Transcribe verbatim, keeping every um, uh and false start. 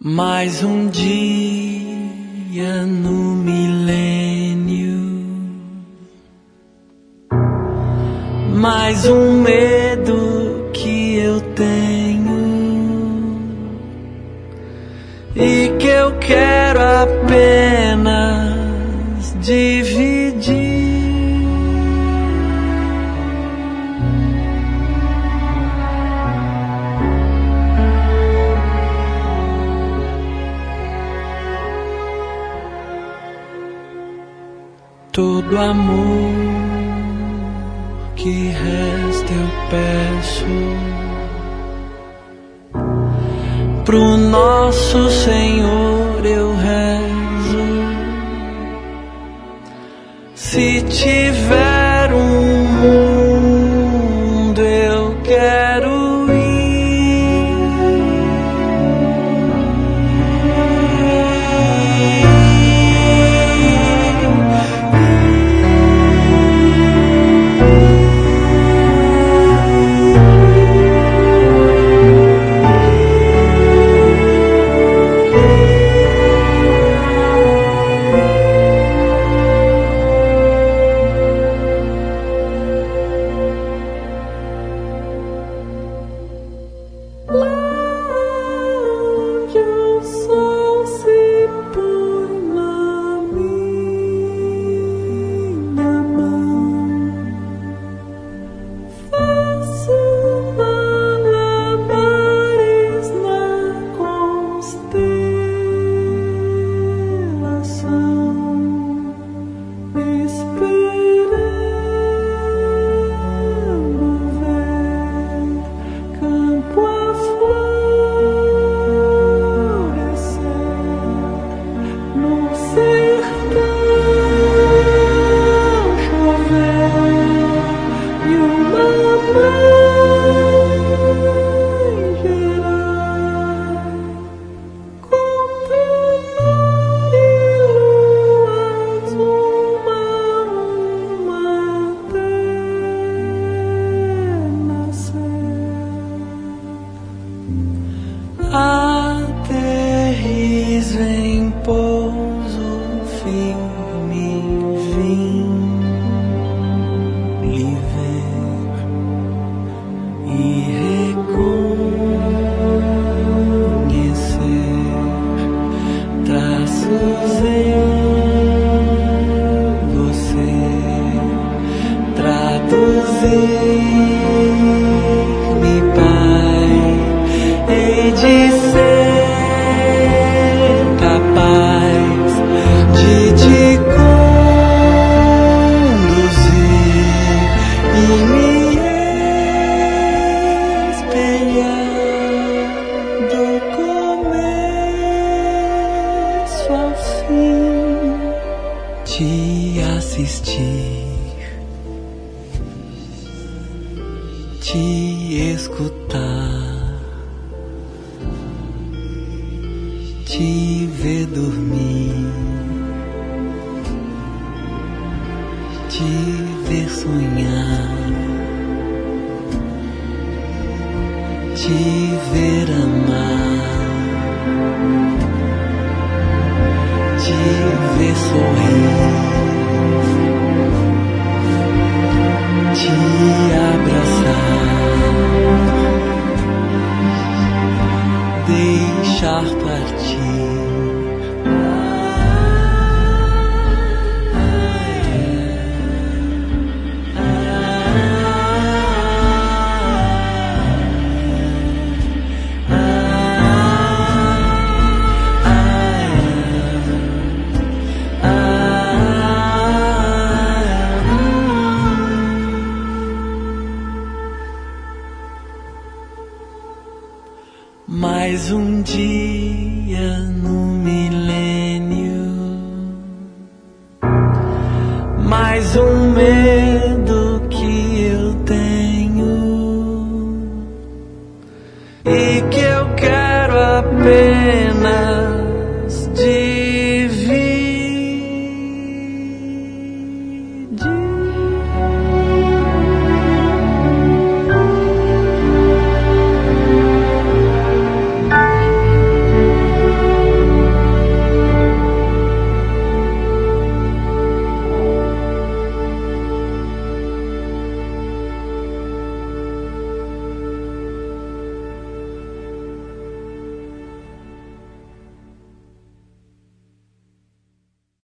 Mais um dia no milênio, mais um medo que eu tenho e que eu quero apenas dividir. Todo amor que resta eu peço pro nosso Senhor eu rezo. Se tiver um mundo eu quero aterriza em pouso firme, vim lhe ver e reconhecer traços em você, traduzir-me, Pai, hei de ser capaz de te conduzir e me espelhar do começo ao fim, te assistir, te escutar, te ver dormir, te ver sonhar, te ver amar, te ver sorrir, te abraçar, deixar partir. Mais um dia no milênio, mais um medo que eu tenho e que eu quero apenas